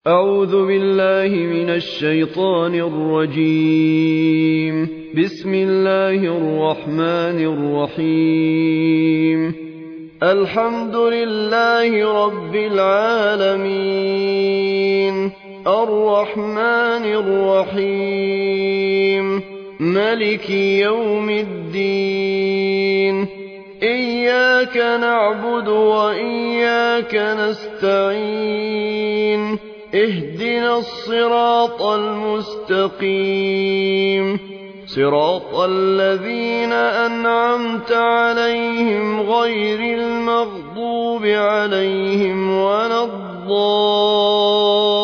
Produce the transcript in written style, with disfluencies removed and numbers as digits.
أعوذ بالله من الشيطان الرجيم. بسم الله الرحمن الرحيم. الحمد لله رب العالمين، الرحمن الرحيم، ملك يوم الدين. إياك نعبد وإياك نستعين. اهدنا الصراط المستقيم، صراط الذين أنعمت عليهم غير المغضوب عليهم ولا الضالين.